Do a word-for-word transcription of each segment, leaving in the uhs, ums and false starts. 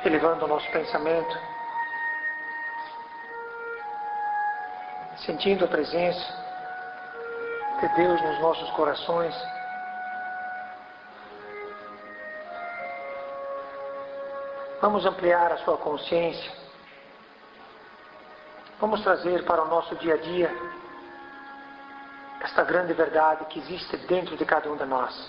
elevando o nosso pensamento, sentindo a presença de Deus nos nossos corações. Vamos ampliar a sua consciência. Vamos trazer para o nosso dia a dia esta grande verdade que existe dentro de cada um de nós.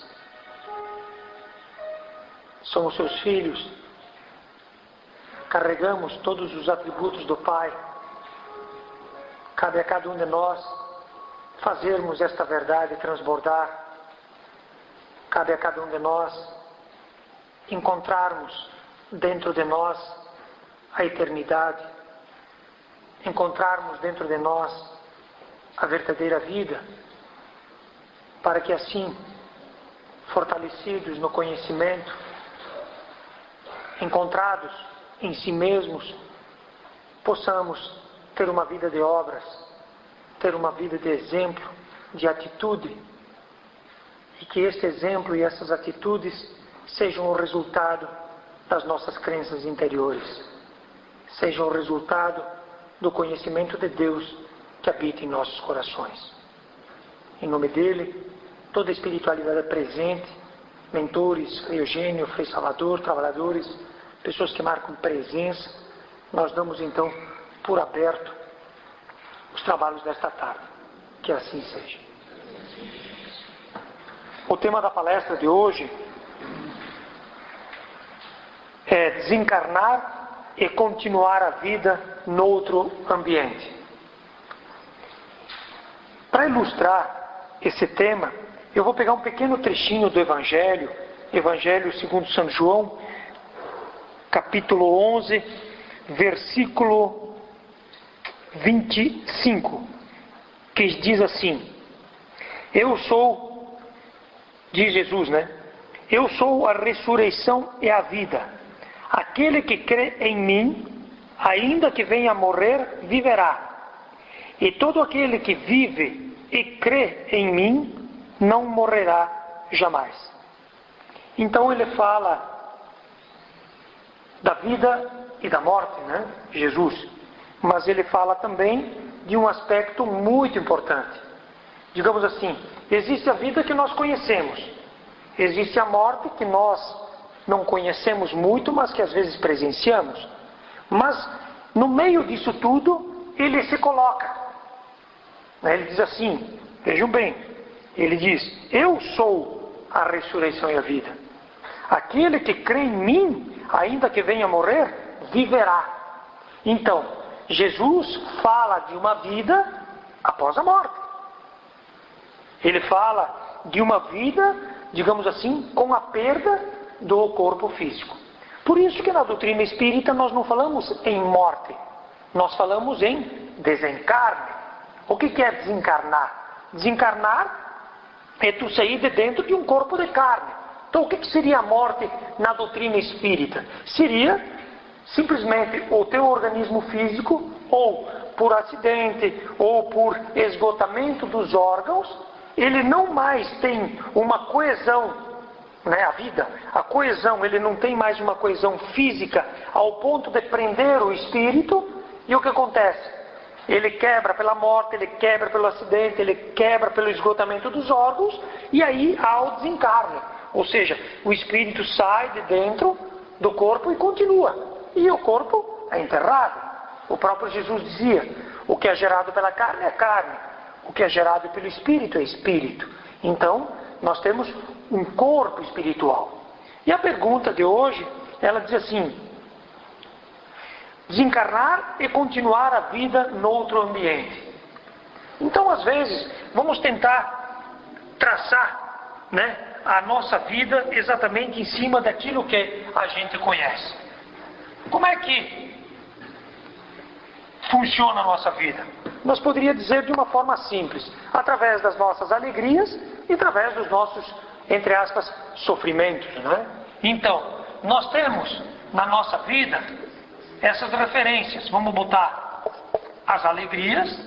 Somos seus filhos, carregamos todos os atributos do Pai. Cabe a cada um de nós fazermos esta verdade transbordar. Cabe a cada um de nós encontrarmos dentro de nós a eternidade, encontrarmos dentro de nós a verdadeira vida, para que assim, fortalecidos no conhecimento, encontrados em si mesmos, possamos ter uma vida de obras, ter uma vida de exemplo, de atitude, e que este exemplo e essas atitudes sejam o resultado das nossas crenças interiores, sejam o resultado do conhecimento de Deus que habita em nossos corações. Em nome dele, toda a espiritualidade presente, mentores, Frei Eugênio, Frei Salvador, trabalhadores, pessoas que marcam presença, nós damos então por aberto os trabalhos desta tarde. Que assim seja. O tema da palestra de hoje é desencarnar e continuar a vida noutro ambiente. Para ilustrar esse tema, eu vou pegar um pequeno trechinho do Evangelho, Evangelho segundo São João, capítulo onze, versículo vinte e cinco, que diz assim: Eu sou, diz Jesus, né? Eu sou a ressurreição e a vida. Aquele que crê em mim, ainda que venha a morrer, viverá. E todo aquele que vive e crê em mim, não morrerá jamais. Então ele fala da vida e da morte, né? Jesus. Mas ele fala também de um aspecto muito importante. Digamos assim, existe a vida que nós conhecemos. Existe a morte que nós não conhecemos muito, mas que às vezes presenciamos. Mas no meio disso tudo, ele se coloca. Ele diz assim, vejam bem, ele diz: eu sou a ressurreição e a vida. Aquele que crê em mim, ainda que venha a morrer, viverá. Então, Jesus fala de uma vida após a morte. Ele fala de uma vida, digamos assim, com a perda do corpo físico. Por isso que na doutrina espírita nós não falamos em morte, nós falamos em desencarne. O que é desencarnar? Desencarnar é tu sair de dentro de um corpo de carne. Então o que seria a morte na doutrina espírita? Seria simplesmente o teu organismo físico, ou por acidente, ou por esgotamento dos órgãos, ele não mais tem uma coesão, né, a vida, a coesão, ele não tem mais uma coesão física ao ponto de prender o espírito, e o que acontece? Ele quebra pela morte, ele quebra pelo acidente, ele quebra pelo esgotamento dos órgãos, e aí há o desencarne. Ou seja, o espírito sai de dentro do corpo e continua. E o corpo é enterrado. O próprio Jesus dizia, o que é gerado pela carne é carne, o que é gerado pelo espírito é espírito. Então, nós temos um corpo espiritual. E a pergunta de hoje, ela diz assim: desencarnar e continuar a vida noutro ambiente. Então, às vezes, vamos tentar traçar, né, a nossa vida exatamente em cima daquilo que a gente conhece. Como é que funciona a nossa vida? Nós poderíamos dizer de uma forma simples, através das nossas alegrias e através dos nossos, entre aspas, sofrimentos, não é? Então, nós temos na nossa vida essas referências. Vamos botar as alegrias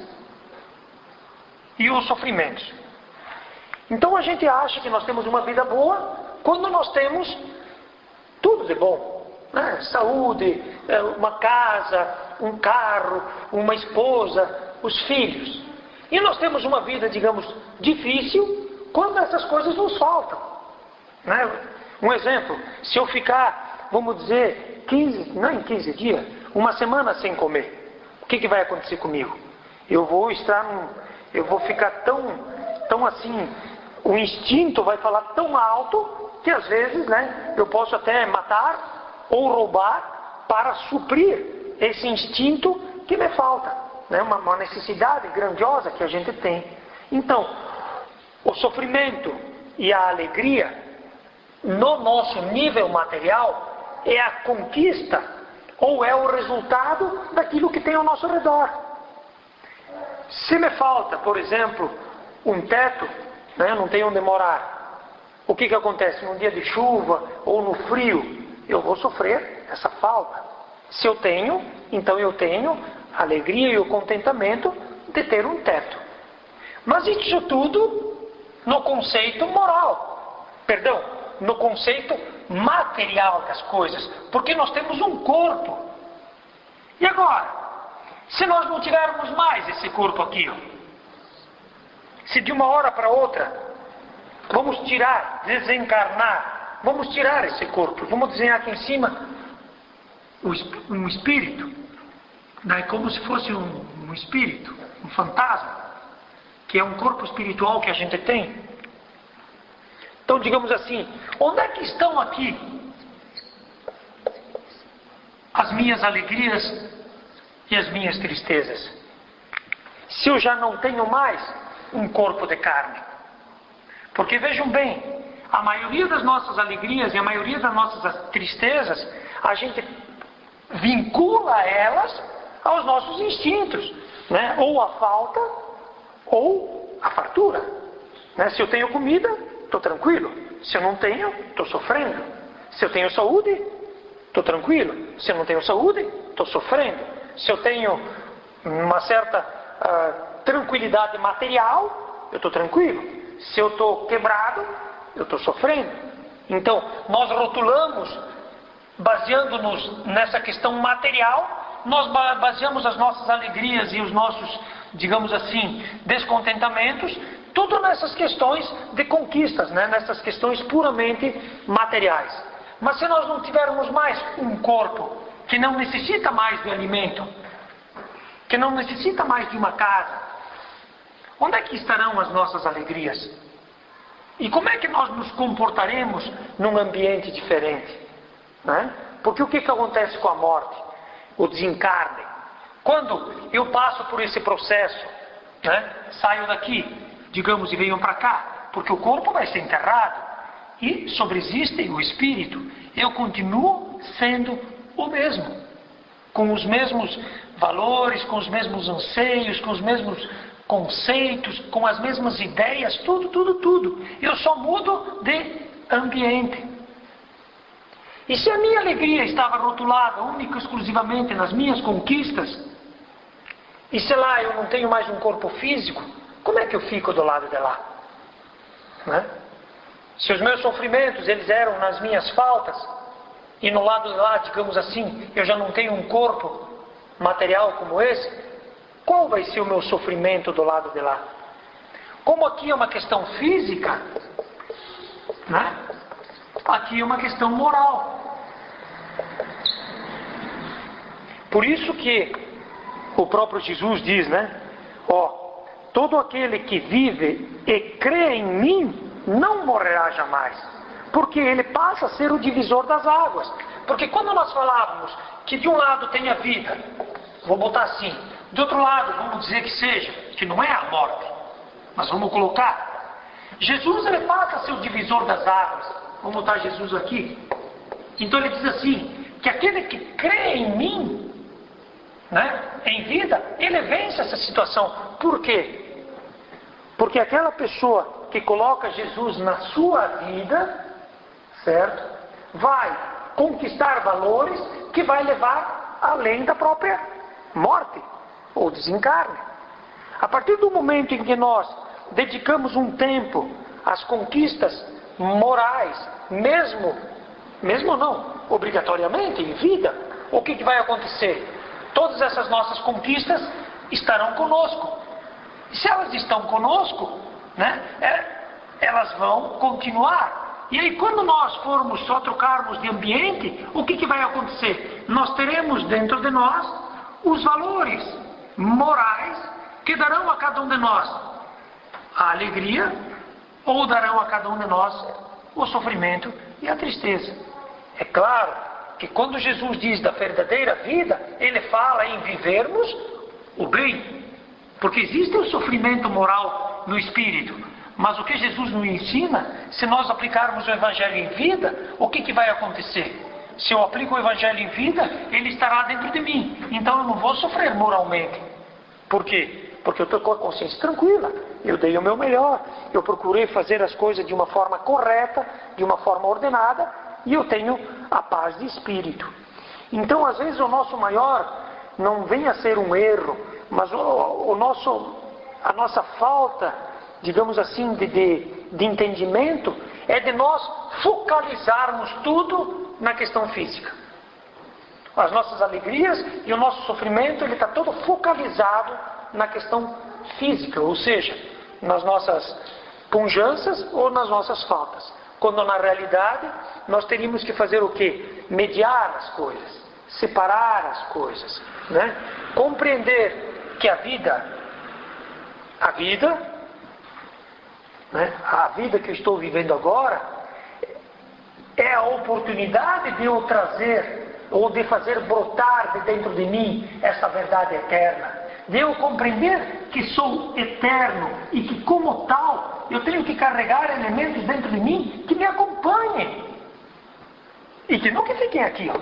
e os sofrimentos. Então a gente acha que nós temos uma vida boa quando nós temos tudo de bom. né? Saúde, uma casa, um carro, uma esposa, os filhos. E nós temos uma vida, digamos, difícil quando essas coisas nos faltam, né? Um exemplo, se eu ficar, vamos dizer, quinze, não em quinze dias, uma semana sem comer, o que, que vai acontecer comigo? Eu vou estar, num, eu vou ficar tão, tão assim, o instinto vai falar tão alto que às vezes, né, eu posso até matar ou roubar para suprir esse instinto que me falta, né? Uma, uma necessidade grandiosa que a gente tem. Então, o sofrimento e a alegria no nosso nível material é a conquista ou é o resultado daquilo que tem ao nosso redor. Se me falta, por exemplo, um teto, né, eu não tenho onde morar, o que que acontece? Num dia de chuva ou no frio, eu vou sofrer essa falta. Se eu tenho, então eu tenho a alegria e o contentamento de ter um teto. Mas isso tudo no conceito moral, perdão, no conceito material das coisas, porque nós temos um corpo. E agora, se nós não tivermos mais esse corpo aqui, ó, se de uma hora para outra vamos tirar, desencarnar, vamos tirar esse corpo, vamos desenhar aqui em cima um espírito, né, como se fosse um, um espírito, um fantasma, que é um corpo espiritual que a gente tem. Então, digamos assim, onde é que estão aqui as minhas alegrias e as minhas tristezas? Se eu já não tenho mais um corpo de carne. Porque vejam bem, a maioria das nossas alegrias e a maioria das nossas tristezas, a gente vincula elas aos nossos instintos, né? Ou a falta, ou a fartura. Né? Se eu tenho comida, estou tranquilo. Se eu não tenho, estou sofrendo. Se eu tenho saúde, estou tranquilo. Se eu não tenho saúde, estou sofrendo. Se eu tenho uma certa uh, tranquilidade material, eu estou tranquilo. Se eu estou quebrado, eu estou sofrendo. Então, nós rotulamos, baseando-nos nessa questão material, nós baseamos as nossas alegrias e os nossos, digamos assim, descontentamentos, tudo nessas questões de conquistas, né? Nessas questões puramente materiais. Mas se nós não tivermos mais um corpo que não necessita mais de alimento, que não necessita mais de uma casa, onde é que estarão as nossas alegrias? E como é que nós nos comportaremos num ambiente diferente? Né? Porque o que, que acontece com a morte? O desencarne. Quando eu passo por esse processo, né, saio daqui, digamos, e venho para cá, porque o corpo vai ser enterrado e sobreexiste o espírito, eu continuo sendo o mesmo, com os mesmos valores, com os mesmos anseios, com os mesmos conceitos, com as mesmas ideias, tudo, tudo, tudo. Eu só mudo de ambiente. E se a minha alegria estava rotulada única e exclusivamente nas minhas conquistas, e se lá eu não tenho mais um corpo físico, como é que eu fico do lado de lá? Né? Se os meus sofrimentos eles eram nas minhas faltas, e no lado de lá, digamos assim, eu já não tenho um corpo material como esse, qual vai ser o meu sofrimento do lado de lá? Como aqui é uma questão física, né? Aqui é uma questão moral. Por isso que o próprio Jesus diz, né? Ó, todo aquele que vive e crê em mim não morrerá jamais, porque ele passa a ser o divisor das águas. Porque quando nós falávamos que de um lado tem a vida, vou botar assim, de outro lado vamos dizer que seja, que não é a morte, mas vamos colocar, Jesus ele passa a ser o divisor das águas. Vamos botar Jesus aqui. Então ele diz assim, que aquele que crê em mim, né, em vida, ele vence essa situação. Por quê? Porque aquela pessoa que coloca Jesus na sua vida, certo? Vai conquistar valores que vai levar além da própria morte ou desencarne. A partir do momento em que nós dedicamos um tempo às conquistas morais, mesmo, mesmo não, obrigatoriamente em vida, o que, que vai acontecer? Todas essas nossas conquistas estarão conosco. E se elas estão conosco, né, é, elas vão continuar. E aí quando nós formos só trocarmos de ambiente, o que, que vai acontecer? Nós teremos dentro de nós os valores morais que darão a cada um de nós a alegria ou darão a cada um de nós o sofrimento e a tristeza. É claro que quando Jesus diz da verdadeira vida, Ele fala em vivermos o bem. Porque existe o sofrimento moral no espírito. Mas o que Jesus nos ensina, se nós aplicarmos o Evangelho em vida, o que, que vai acontecer? Se eu aplico o Evangelho em vida, ele estará dentro de mim. Então eu não vou sofrer moralmente. Por quê? Porque eu estou com a consciência tranquila. Eu dei o meu melhor. Eu procurei fazer as coisas de uma forma correta, de uma forma ordenada, e eu tenho a paz de espírito. Então, às vezes, o nosso maior não vem a ser um erro, mas o, o nosso, a nossa falta, digamos assim, de, de, de entendimento, é de nós focalizarmos tudo na questão física. As nossas alegrias e o nosso sofrimento, ele está todo focalizado na questão física, ou seja, nas nossas pujanças ou nas nossas faltas. Quando na realidade nós teríamos que fazer o quê? Mediar as coisas, separar as coisas, né? Compreender que a vida, a vida, né? a vida que eu estou vivendo agora, é a oportunidade de eu trazer, ou de fazer brotar de dentro de mim essa verdade eterna. De eu compreender que sou eterno e que como tal eu tenho que carregar elementos dentro de mim que me acompanhem. E que nunca fiquem aqui. Ó.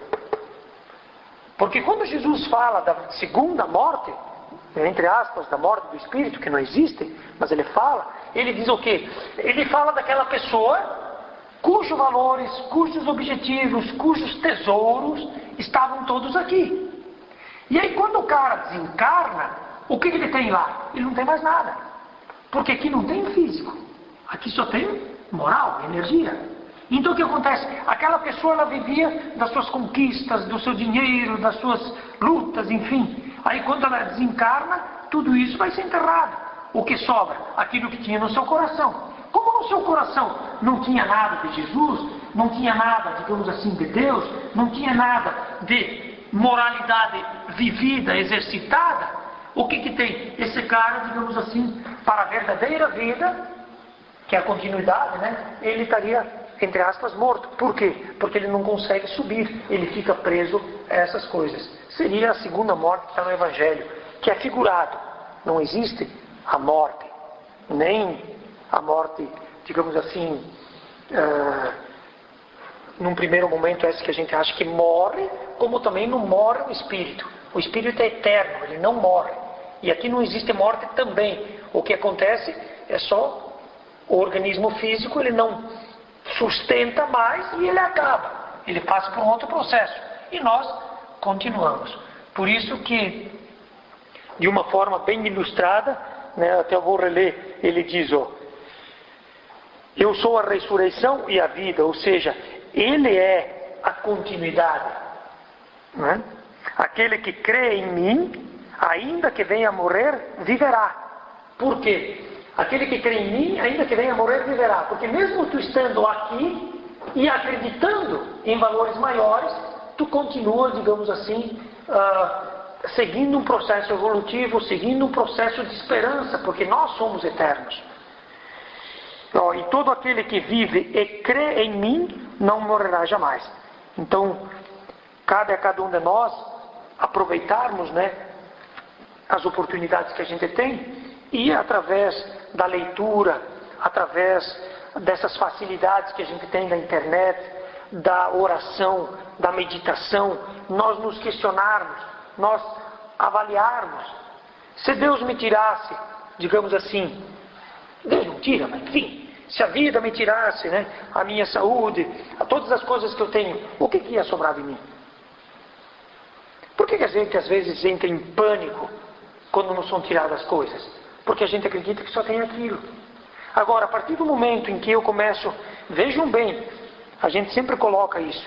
Porque quando Jesus fala da segunda morte, entre aspas, da morte do Espírito, que não existe, mas ele fala, ele diz o quê? Ele fala daquela pessoa cujos valores, cujos objetivos, cujos tesouros estavam todos aqui. E aí quando o cara desencarna, o que ele tem lá? Ele não tem mais nada. Porque aqui não tem físico. Aqui só tem moral, energia. Então o que acontece? Aquela pessoa, ela vivia das suas conquistas, do seu dinheiro, das suas lutas, enfim. Aí quando ela desencarna, tudo isso vai ser enterrado. O que sobra? Aquilo que tinha no seu coração. Como no seu coração não tinha nada de Jesus, não tinha nada, digamos assim, de Deus, não tinha nada de moralidade vivida, exercitada, o que que tem? Esse cara, digamos assim, para a verdadeira vida, que é a continuidade, né? Ele estaria, entre aspas, morto. Por quê? Porque ele não consegue subir, ele fica preso a essas coisas. Seria a segunda morte que está no Evangelho, que é figurado. Não existe a morte, nem a morte, digamos assim, uh, num primeiro momento essa que a gente acha que morre, como também não morre o espírito. O espírito é eterno, ele não morre. E aqui não existe morte também. O que acontece é só o organismo físico, ele não sustenta mais e ele acaba. Ele passa por um outro processo. E nós continuamos. Por isso que, de uma forma bem ilustrada, né, até eu vou reler, ele diz, ó, eu sou a ressurreição e a vida, ou seja, ele é a continuidade. Né? Aquele que crê em mim, ainda que venha a morrer, viverá. Por quê? Aquele que crê em mim, ainda que venha a morrer, viverá. Porque mesmo tu estando aqui e acreditando em valores maiores, tu continua, digamos assim, uh, seguindo um processo evolutivo, seguindo um processo de esperança, porque nós somos eternos. Oh, e todo aquele que vive e crê em mim, não morrerá jamais. Então, cabe a cada um de nós aproveitarmos, né, as oportunidades que a gente tem e através da leitura, através dessas facilidades que a gente tem da internet, da oração, da meditação, nós nos questionarmos, nós avaliarmos. Se Deus me tirasse, digamos assim, Deus não tira, mas enfim, se a vida me tirasse, né, a minha saúde, a todas as coisas que eu tenho, o que, que ia sobrar de mim? Por que, que a gente às vezes entra em pânico quando não são tiradas as coisas? Porque a gente acredita que só tem aquilo. Agora, a partir do momento em que eu começo, vejam bem, a gente sempre coloca isso,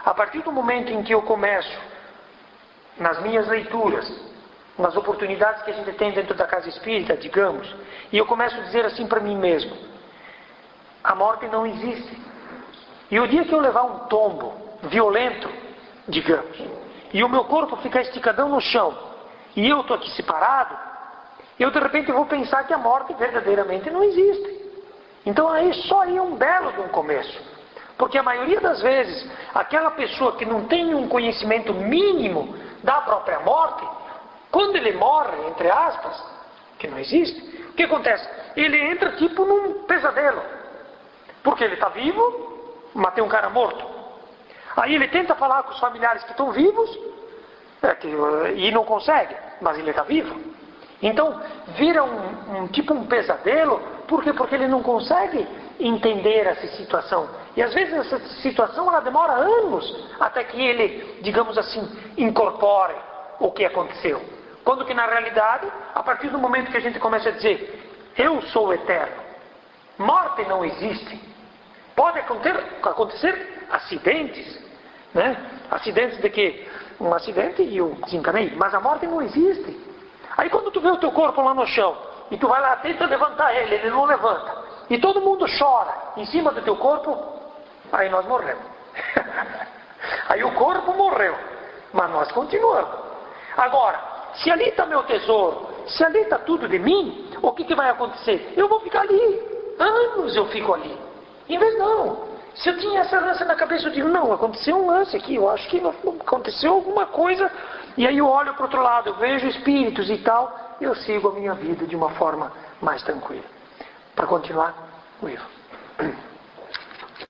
A partir do momento em que eu começo, nas minhas leituras, nas oportunidades que a gente tem dentro da casa espírita, digamos, e eu começo a dizer assim para mim mesmo: a morte não existe. E o dia que eu levar um tombo violento, digamos, e o meu corpo ficar esticadão no chão, e eu estou aqui separado, eu de repente vou pensar que a morte verdadeiramente não existe. Então aí só aí é um belo de um começo. Porque a maioria das vezes, aquela pessoa que não tem um conhecimento mínimo da própria morte, quando ele morre, entre aspas, que não existe, o que acontece? Ele entra tipo num pesadelo. Porque ele está vivo, matei um cara morto. Aí ele tenta falar com os familiares que estão vivos, é, que, e não consegue, mas ele está vivo. Então, vira um, um tipo um pesadelo, por quê? Porque ele não consegue entender essa situação. E às vezes essa situação ela demora anos até que ele, digamos assim, incorpore o que aconteceu. Quando que na realidade, a partir do momento que a gente começa a dizer, eu sou o eterno, morte não existe. Pode acontecer, acontecer acidentes, né? Acidentes de que? Um acidente e eu desencanei, mas a morte não existe. Aí quando tu vê o teu corpo lá no chão, e tu vai lá, tenta levantar ele, ele não levanta, e todo mundo chora em cima do teu corpo, aí nós morremos. Aí o corpo morreu, mas nós continuamos. Agora, se ali está meu tesouro, se ali está tudo de mim, o que, que vai acontecer? Eu vou ficar ali, anos eu fico ali. Em vez não, se eu tinha essa lance na cabeça, eu digo, não, aconteceu um lance aqui, eu acho que aconteceu alguma coisa, e aí eu olho para o outro lado, eu vejo espíritos e tal, e eu sigo a minha vida de uma forma mais tranquila. Para continuar, o Ivo.